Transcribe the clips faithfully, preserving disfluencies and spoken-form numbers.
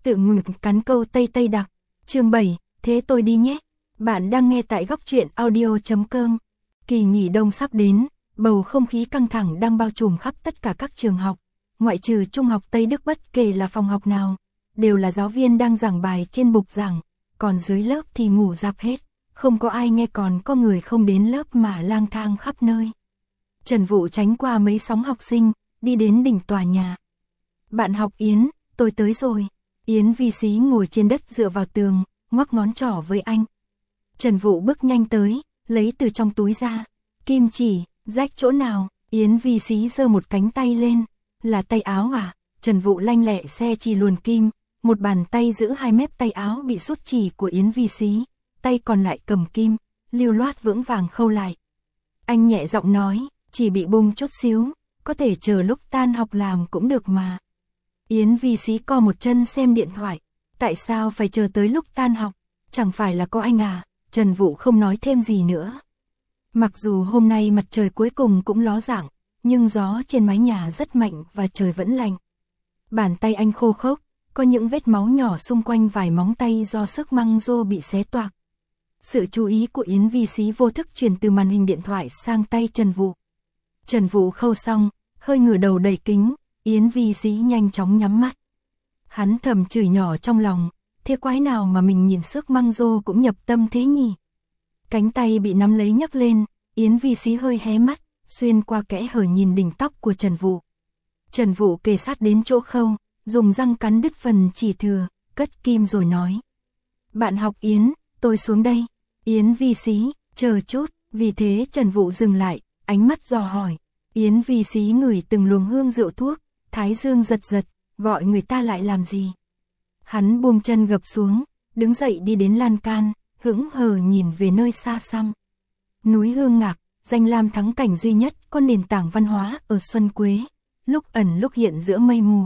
tự ngực cắn câu Tây Tây đặc. Chương bảy, thế tôi đi nhé. Bạn đang nghe tại góc truyện audio chấm com. Kỳ nghỉ đông sắp đến, bầu không khí căng thẳng đang bao trùm khắp tất cả các trường học, ngoại trừ Trung học Tây Đức bất kể là phòng học nào, đều là giáo viên đang giảng bài trên bục giảng, còn dưới lớp thì ngủ rạp hết, không có ai nghe, còn có người không đến lớp mà lang thang khắp nơi. Trần Vũ tránh qua mấy sóng học sinh, đi đến đỉnh tòa nhà. Bạn học Yến, tôi tới rồi. Yến Vi Xí ngồi trên đất dựa vào tường, ngoắc ngón trỏ với anh. Trần Vũ bước nhanh tới, lấy từ trong túi ra. Kim chỉ, rách chỗ nào? Yến Vi Xí giơ một cánh tay lên. Là tay áo à? Trần Vũ lanh lẹ xe chỉ luồn kim, một bàn tay giữ hai mép tay áo bị sút chỉ của Yến Vi Xí, tay còn lại cầm kim, lưu loát vững vàng khâu lại. Anh nhẹ giọng nói, chỉ bị bung chút xíu, có thể chờ lúc tan học làm cũng được mà. Yến Vi Xí co một chân xem điện thoại, tại sao phải chờ tới lúc tan học, chẳng phải là có anh à? Trần Vũ không nói thêm gì nữa. Mặc dù hôm nay mặt trời cuối cùng cũng ló dạng, nhưng gió trên mái nhà rất mạnh và trời vẫn lạnh. Bàn tay anh khô khốc, có những vết máu nhỏ xung quanh vài móng tay do sức măng rô bị xé toạc. Sự chú ý của Yến Vi Xí vô thức chuyển từ màn hình điện thoại sang tay Trần Vũ. Trần Vũ khâu xong, hơi ngửa đầu đầy kính, Yến Vi Xí nhanh chóng nhắm mắt. Hắn thầm chửi nhỏ trong lòng, thế quái nào mà mình nhìn sức măng rô cũng nhập tâm thế nhỉ? Cánh tay bị nắm lấy nhấc lên, Yến Vi Xí hơi hé mắt, xuyên qua kẽ hở nhìn đỉnh tóc của Trần Vũ. Trần Vũ kề sát đến chỗ khâu, dùng răng cắn đứt phần chỉ thừa, cất kim rồi nói. Bạn học Yến, tôi xuống đây. Yến Vi Xí, chờ chút, vì thế Trần Vũ dừng lại, ánh mắt dò hỏi. Yến Vi Xí ngửi từng luồng hương rượu thuốc, thái dương giật giật, gọi người ta lại làm gì? Hắn buông chân gập xuống, đứng dậy đi đến lan can, hững hờ nhìn về nơi xa xăm. Núi Hương Ngạc, danh lam thắng cảnh duy nhất có nền tảng văn hóa ở Xuân Quế, lúc ẩn lúc hiện giữa mây mù.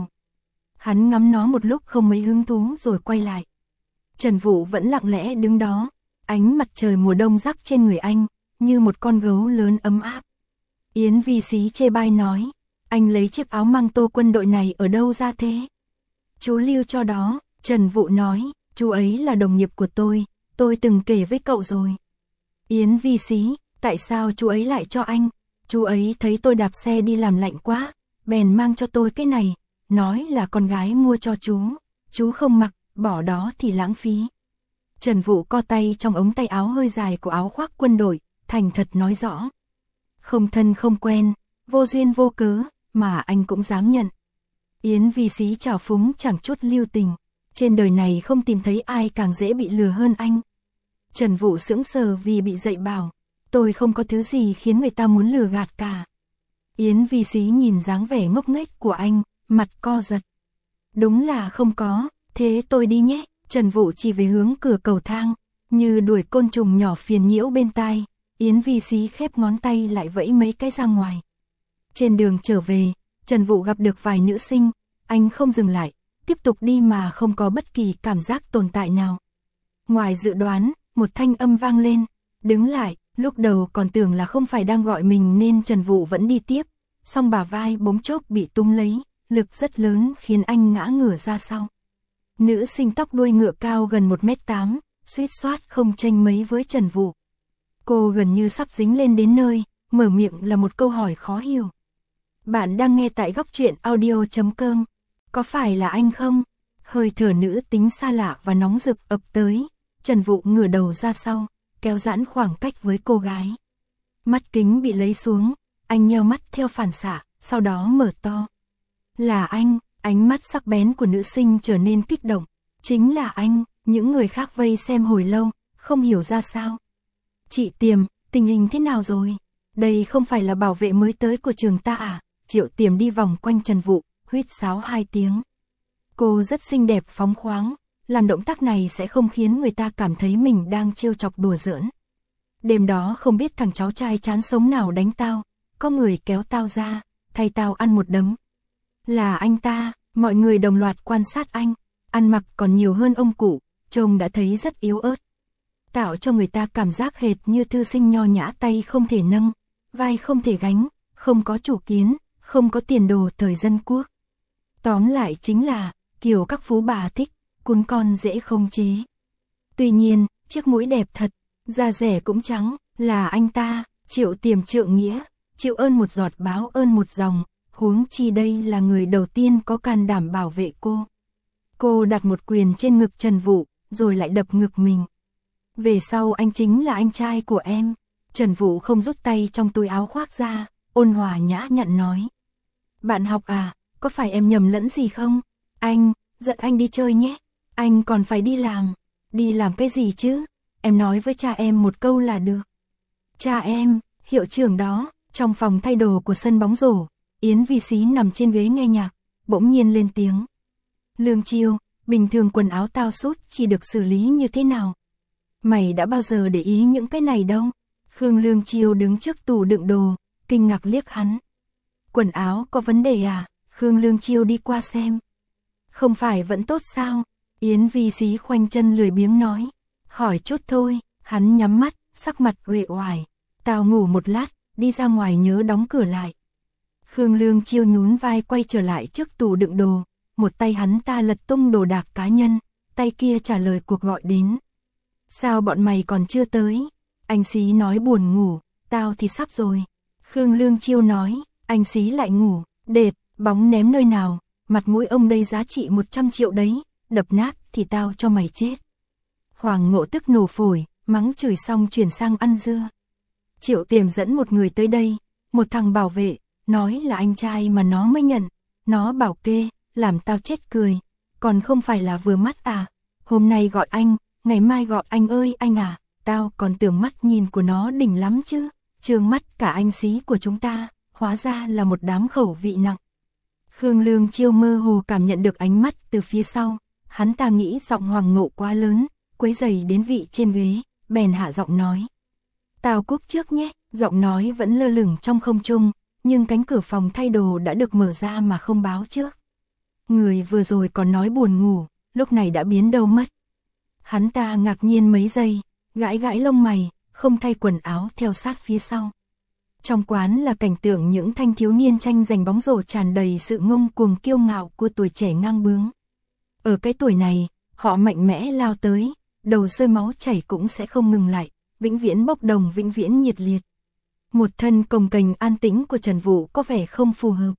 Hắn ngắm nó một lúc không mấy hứng thú rồi quay lại. Trần Vũ vẫn lặng lẽ đứng đó, ánh mặt trời mùa đông rắc trên người anh, như một con gấu lớn ấm áp. Yến Vi Xí chê bai nói, anh lấy chiếc áo măng tô quân đội này ở đâu ra thế? Chú lưu cho đó. Trần Vũ nói, chú ấy là đồng nghiệp của tôi, tôi từng kể với cậu rồi. Yến Vi Xí, tại sao chú ấy lại cho anh? Chú ấy thấy tôi đạp xe đi làm lạnh quá, bèn mang cho tôi cái này, nói là con gái mua cho chú, chú không mặc, bỏ đó thì lãng phí. Trần Vũ co tay trong ống tay áo hơi dài của áo khoác quân đội, thành thật nói rõ. Không thân không quen, vô duyên vô cớ, mà anh cũng dám nhận. Yến Vi Xí trào phúng chẳng chút lưu tình, trên đời này không tìm thấy ai càng dễ bị lừa hơn anh. Trần Vũ sững sờ vì bị dạy bảo, tôi không có thứ gì khiến người ta muốn lừa gạt cả. Yến Vi Xí nhìn dáng vẻ ngốc nghếch của anh, mặt co giật. Đúng là không có, thế tôi đi nhé. Trần Vũ chỉ về hướng cửa cầu thang, như đuổi côn trùng nhỏ phiền nhiễu bên tai. Yến Vi Xí khép ngón tay lại vẫy mấy cái ra ngoài. Trên đường trở về, Trần Vũ gặp được vài nữ sinh, anh không dừng lại, tiếp tục đi mà không có bất kỳ cảm giác tồn tại nào. Ngoài dự đoán, một thanh âm vang lên, đứng lại, lúc đầu còn tưởng là không phải đang gọi mình nên Trần Vũ vẫn đi tiếp, song bả vai bỗng chốc bị túm lấy, lực rất lớn khiến anh ngã ngửa ra sau. Nữ sinh tóc đuôi ngựa cao gần một mét tám, suýt soát không chênh mấy với Trần Vũ. Cô gần như sắp dính lên đến nơi, mở miệng là một câu hỏi khó hiểu. Bạn đang nghe tại góc truyện audio chấm com. Có phải là anh không? Hơi thở nữ tính xa lạ và nóng rực ập tới. Trần Vũ ngửa đầu ra sau, kéo giãn khoảng cách với cô gái. Mắt kính bị lấy xuống, anh nheo mắt theo phản xạ, sau đó mở to. Là anh, ánh mắt sắc bén của nữ sinh trở nên kích động. Chính là anh, những người khác vây xem hồi lâu, không hiểu ra sao. Chị Tiềm, tình hình thế nào rồi? Đây không phải là bảo vệ mới tới của trường ta à? Triệu Tiềm đi vòng quanh Trần Vũ, huýt sáo hai tiếng. Cô rất xinh đẹp phóng khoáng, làm động tác này sẽ không khiến người ta cảm thấy mình đang trêu chọc đùa giỡn. Đêm đó không biết thằng cháu trai chán sống nào đánh tao, có người kéo tao ra, thay tao ăn một đấm. Là anh ta, mọi người đồng loạt quan sát anh, ăn mặc còn nhiều hơn ông cụ, trông đã thấy rất yếu ớt. Tạo cho người ta cảm giác hệt như thư sinh nho nhã, tay không thể nâng, vai không thể gánh, không có chủ kiến, không có tiền đồ thời dân quốc. Tóm lại chính là, kiểu các phú bà thích, cún con dễ không chế. Tuy nhiên, chiếc mũi đẹp thật, da rẻ cũng trắng, là anh ta, Triệu Tiềm trượng nghĩa, chịu ơn một giọt báo ơn một dòng, huống chi đây là người đầu tiên có can đảm bảo vệ cô. Cô đặt một quyền trên ngực Trần Vũ, rồi lại đập ngực mình. Về sau anh chính là anh trai của em. Trần Vũ không rút tay trong túi áo khoác ra, ôn hòa nhã nhặn nói. Bạn học à, có phải em nhầm lẫn gì không? Anh, dẫn anh đi chơi nhé. Anh còn phải đi làm. Đi làm cái gì chứ? Em nói với cha em một câu là được. Cha em, hiệu trưởng đó, trong phòng thay đồ của sân bóng rổ, Yến Vi Xí nằm trên ghế nghe nhạc, bỗng nhiên lên tiếng. Lương Chiêu, bình thường quần áo tao sút chỉ được xử lý như thế nào? Mày đã bao giờ để ý những cái này đâu? Khương Lương Chiêu đứng trước tủ đựng đồ, kinh ngạc liếc hắn. Quần áo có vấn đề à? Khương Lương Chiêu đi qua xem. Không phải vẫn tốt sao? Yến Vi Xí khoanh chân lười biếng nói. Hỏi chút thôi, hắn nhắm mắt, sắc mặt uể oải. Tao ngủ một lát, đi ra ngoài nhớ đóng cửa lại. Khương Lương Chiêu nhún vai quay trở lại trước tủ đựng đồ. Một tay hắn ta lật tung đồ đạc cá nhân, tay kia trả lời cuộc gọi đến. Sao bọn mày còn chưa tới? Anh Xí nói buồn ngủ, tao thì sắp rồi. Khương Lương Chiêu nói, anh Xí lại ngủ, đệt, bóng ném nơi nào, mặt mũi ông đây giá trị một trăm triệu đấy, đập nát thì tao cho mày chết. Hoàng Ngộ tức nổ phổi, mắng chửi xong chuyển sang ăn dưa. Triệu Tiềm dẫn một người tới đây, một thằng bảo vệ, nói là anh trai mà nó mới nhận, nó bảo kê, làm tao chết cười, còn không phải là vừa mắt à, hôm nay gọi anh, ngày mai gọi anh ơi anh à, tao còn tưởng mắt nhìn của nó đỉnh lắm chứ, trương mắt cả anh Xí của chúng ta, hóa ra là một đám khẩu vị nặng. Khương Lương Chiêu mơ hồ cảm nhận được ánh mắt từ phía sau, hắn ta nghĩ giọng Hoàng Ngộ quá lớn, quấy rầy đến vị trên ghế, bèn hạ giọng nói. Tao cúp trước nhé, giọng nói vẫn lơ lửng trong không trung, nhưng cánh cửa phòng thay đồ đã được mở ra mà không báo trước. Người vừa rồi còn nói buồn ngủ, lúc này đã biến đâu mất. Hắn ta ngạc nhiên mấy giây, gãi gãi lông mày, không thay quần áo theo sát phía sau. Trong quán là cảnh tượng những thanh thiếu niên tranh giành bóng rổ tràn đầy sự ngông cuồng kiêu ngạo của tuổi trẻ ngang bướng. Ở cái tuổi này, họ mạnh mẽ lao tới, đầu rơi máu chảy cũng sẽ không ngừng lại, vĩnh viễn bốc đồng vĩnh viễn nhiệt liệt. Một thân cồng kềnh an tĩnh của Trần Vũ có vẻ không phù hợp.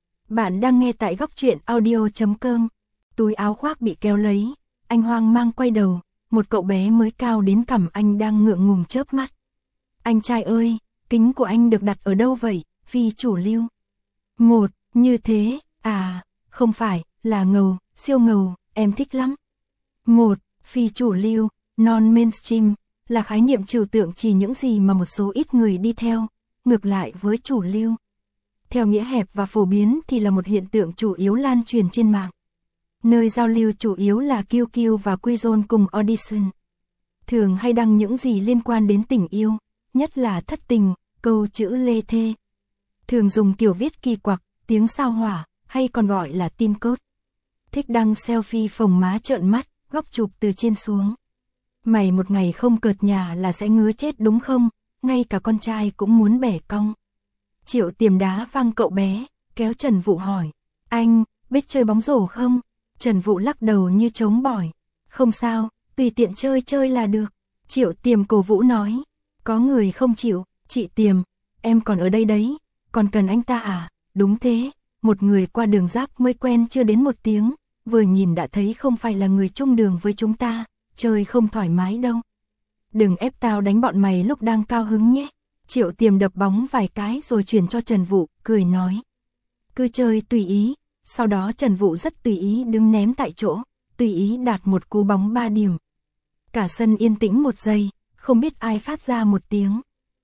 Bạn đang nghe tại góc truyện audio chấm com. Túi áo khoác bị kéo lấy, anh hoang mang quay đầu, một cậu bé mới cao đến cằm anh đang ngượng ngùng chớp mắt. Anh trai ơi, kính của anh được đặt ở đâu vậy, Phi chủ lưu? Một, như thế, à, không phải, là ngầu, siêu ngầu, em thích lắm. Một, phi chủ lưu, non-mainstream, là khái niệm trừu tượng chỉ những gì mà một số ít người đi theo, ngược lại với chủ lưu. Theo nghĩa hẹp và phổ biến thì là một hiện tượng chủ yếu lan truyền trên mạng. Nơi giao lưu chủ yếu là Q Q và Quizon cùng Audition. Thường hay đăng những gì liên quan đến tình yêu, nhất là thất tình, câu chữ lê thê. Thường dùng kiểu viết kỳ quặc, tiếng sao hỏa, hay còn gọi là tin code. Thích đăng selfie phồng má trợn mắt, góc chụp từ trên xuống. Mày một ngày không cợt nhà là sẽ ngứa chết đúng không? Ngay cả con trai cũng muốn bẻ cong. Triệu Tiềm đá văng cậu bé, kéo Trần Vũ hỏi. Anh, biết chơi bóng rổ không? Trần Vũ lắc đầu như trống bỏi. Không sao, tùy tiện chơi chơi là được. Triệu Tiềm cổ vũ nói. Có người không chịu, chị Tiềm, em còn ở đây đấy, còn cần anh ta à? Đúng thế, một người qua đường giáp mới quen chưa đến một tiếng, vừa nhìn đã thấy không phải là người chung đường với chúng ta, chơi không thoải mái đâu. Đừng ép tao đánh bọn mày lúc đang cao hứng nhé. Triệu Tiềm đập bóng vài cái rồi chuyển cho Trần Vũ, cười nói. Cứ chơi tùy ý, sau đó Trần Vũ rất tùy ý đứng ném tại chỗ, tùy ý đạt một cú bóng ba điểm. Cả sân yên tĩnh một giây, không biết ai phát ra một tiếng.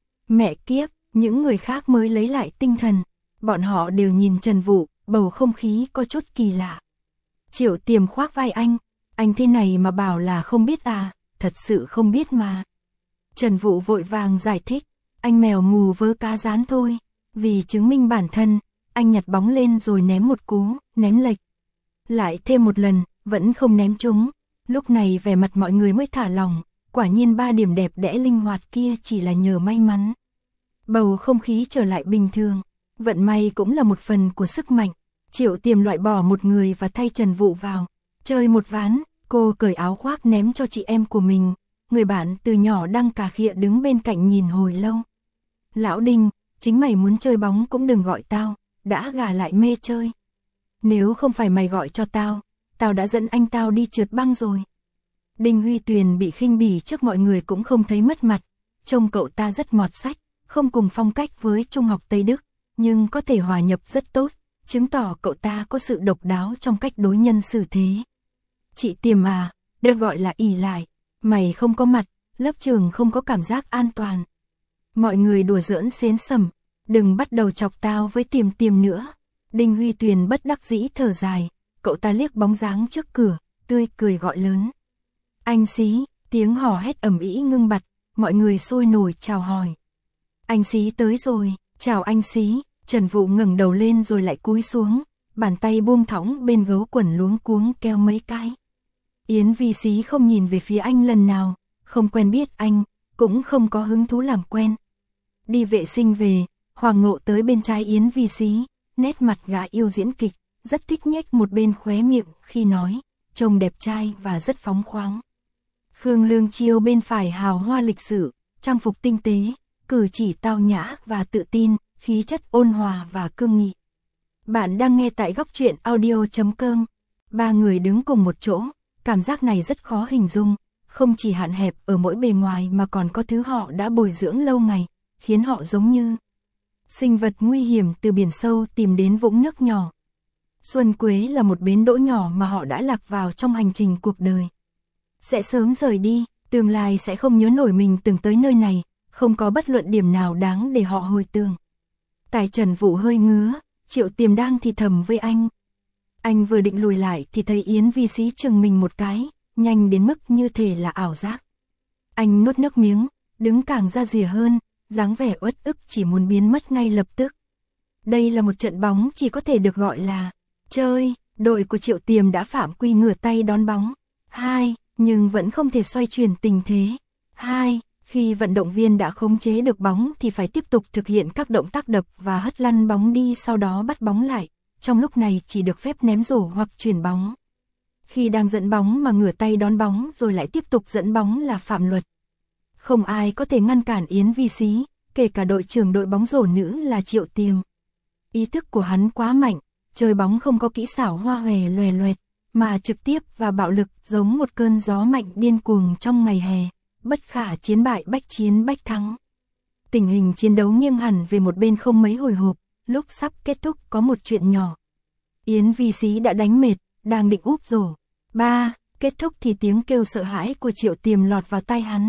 Mẹ kiếp, những người khác mới lấy lại tinh thần, bọn họ đều nhìn Trần Vũ, bầu không khí có chút kỳ lạ. Triệu Tiềm khoác vai anh, anh thế này mà bảo là không biết à, thật sự không biết mà. Trần Vũ vội vàng giải thích, anh mèo mù vớ cá rán thôi, vì chứng minh bản thân, anh nhặt bóng lên rồi ném một cú, ném lệch. Lại thêm một lần, vẫn không ném trúng, lúc này vẻ mặt mọi người mới thả lòng, quả nhiên ba điểm đẹp đẽ linh hoạt kia chỉ là nhờ may mắn. Bầu không khí trở lại bình thường, vận may cũng là một phần của sức mạnh. Triệu Tiềm loại bỏ một người và thay Trần Vũ vào, chơi một ván, Cô cởi áo khoác ném cho chị em của mình, người bạn từ nhỏ đang cà khịa đứng bên cạnh nhìn hồi lâu. Lão Đinh, chính mày muốn chơi bóng cũng đừng gọi tao, đã gà lại mê chơi. Nếu không phải mày gọi cho tao, tao đã dẫn anh tao đi trượt băng rồi. Đinh Huy Tuyền bị khinh bỉ trước mọi người cũng không thấy mất mặt, trông cậu ta rất mọt sách, không cùng phong cách với Trung học Tây Đức, nhưng có thể hòa nhập rất tốt, chứng tỏ cậu ta có sự độc đáo trong cách đối nhân xử thế. Chị Tiềm à, được gọi là ỷ lại, mày không có mặt, lớp trường không có cảm giác an toàn. Mọi người đùa giỡn xến sẩm, đừng bắt đầu chọc tao với Tiềm Tiềm nữa. Đinh Huy Tuyền bất đắc dĩ thở dài, cậu ta liếc bóng dáng trước cửa, tươi cười gọi lớn. Anh Xí, tiếng hò hét ầm ĩ ngưng bặt, mọi người sôi nổi chào hỏi. Anh Xí tới rồi, chào anh Xí. Trần Vũ ngẩng đầu lên rồi lại cúi xuống, bàn tay buông thõng bên gấu quần luống cuống keo mấy cái. Yến Vi Xí không nhìn về phía anh lần nào, không quen biết anh, cũng không có hứng thú làm quen. Đi vệ sinh về, Hoàng Ngộ tới bên trái Yến Vi Xí, nét mặt gã yêu diễn kịch, rất thích nhếch một bên khóe miệng khi nói, trông đẹp trai và rất phóng khoáng. Khương Lương Chiêu bên phải hào hoa lịch sự, trang phục tinh tế, cử chỉ tao nhã và tự tin, khí chất ôn hòa và cương nghị. Bạn đang nghe tại góc truyện audio chấm com. Ba người đứng cùng một chỗ, cảm giác này rất khó hình dung, không chỉ hạn hẹp ở mỗi bề ngoài mà còn có thứ họ đã bồi dưỡng lâu ngày, khiến họ giống như sinh vật nguy hiểm từ biển sâu tìm đến vũng nước nhỏ. Xuân Quế là một bến đỗ nhỏ mà họ đã lạc vào trong hành trình cuộc đời. Sẽ sớm rời đi, tương lai sẽ không nhớ nổi mình từng tới nơi này, không có bất luận điểm nào đáng để họ hồi tưởng. Tài Trần Vũ hơi ngứa, Triệu Tiềm đang thì thầm với anh. Anh vừa định lùi lại thì thấy Yến Vi Xí chừng mình một cái, nhanh đến mức như thể là ảo giác. Anh nuốt nước miếng, đứng càng ra rìa hơn, dáng vẻ uất ức chỉ muốn biến mất ngay lập tức. Đây là một trận bóng chỉ có thể được gọi là chơi, đội của Triệu Tiềm đã phạm quy ngửa tay đón bóng. Hai, nhưng vẫn không thể xoay chuyển tình thế. Hai, khi vận động viên đã khống chế được bóng thì phải tiếp tục thực hiện các động tác đập và hất lăn bóng đi, sau đó bắt bóng lại. Trong lúc này chỉ được phép ném rổ hoặc chuyển bóng. Khi đang dẫn bóng mà ngửa tay đón bóng rồi lại tiếp tục dẫn bóng là phạm luật. Không ai có thể ngăn cản Yến Vi Xí, kể cả đội trưởng đội bóng rổ nữ là Triệu Tiềm. Ý thức của hắn quá mạnh, chơi bóng không có kỹ xảo hoa hòe loè loẹt, mà trực tiếp và bạo lực giống một cơn gió mạnh điên cuồng trong ngày hè, bất khả chiến bại bách chiến bách thắng. Tình hình chiến đấu nghiêng hẳn về một bên không mấy hồi hộp, lúc sắp kết thúc có một chuyện nhỏ. Yến Vi Xí đã đánh mệt, đang định úp rổ. Ba, kết thúc thì tiếng kêu sợ hãi của Triệu Tiềm lọt vào tai hắn.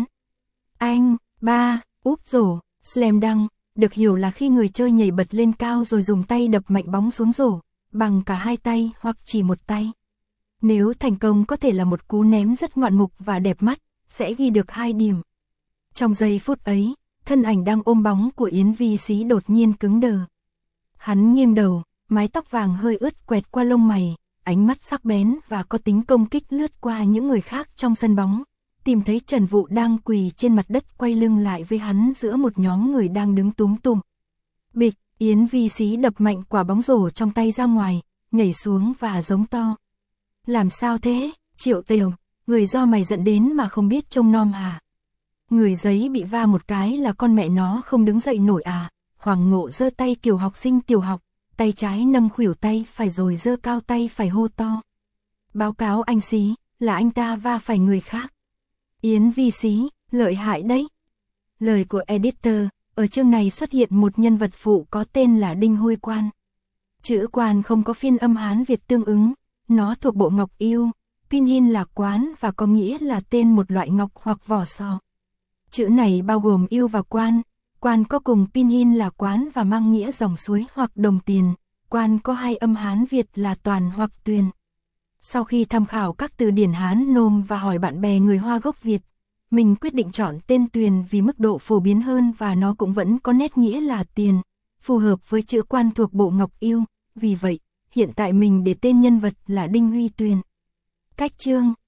Anh, ba, úp rổ, slam dunk, được hiểu là khi người chơi nhảy bật lên cao rồi dùng tay đập mạnh bóng xuống rổ, bằng cả hai tay hoặc chỉ một tay. Nếu thành công có thể là một cú ném rất ngoạn mục và đẹp mắt, sẽ ghi được hai điểm. Trong giây phút ấy, thân ảnh đang ôm bóng của Yến Vi Xí đột nhiên cứng đờ. Hắn nghiêng đầu, mái tóc vàng hơi ướt quẹt qua lông mày, ánh mắt sắc bén và có tính công kích lướt qua những người khác trong sân bóng, tìm thấy Trần Vũ đang quỳ trên mặt đất quay lưng lại với hắn giữa một nhóm người đang đứng túm tụm. Bịch, Yến Vi Xí đập mạnh quả bóng rổ trong tay ra ngoài, nhảy xuống và giống to. Làm sao thế, Triệu Tiềm, người do mày dẫn đến mà không biết trông nom à? Người giấy bị va một cái là con mẹ nó không đứng dậy nổi à? Hoàng Ngộ giơ tay kiểu học sinh tiểu học, tay trái nâng khuỷu tay phải rồi giơ cao tay phải hô to. Báo cáo anh Xí, là anh ta va phải người khác. Yến Vi Xí, lợi hại đấy. Lời của editor, ở chương này xuất hiện một nhân vật phụ có tên là Đinh Huy Quan. Chữ Quan không có phiên âm Hán Việt tương ứng, nó thuộc bộ ngọc yêu, pinyin là quán và có nghĩa là tên một loại ngọc hoặc vỏ sò. Chữ này bao gồm yêu và quan. Quan có cùng pinyin là quán và mang nghĩa dòng suối hoặc đồng tiền. Quan có hai âm Hán Việt là toàn hoặc tuyền. Sau khi tham khảo các từ điển Hán nôm và hỏi bạn bè người Hoa gốc Việt, mình quyết định chọn tên Tuyền vì mức độ phổ biến hơn và nó cũng vẫn có nét nghĩa là tiền, phù hợp với chữ Quan thuộc bộ ngọc yêu. Vì vậy, hiện tại mình để tên nhân vật là Đinh Huy Tuyền. Cách chương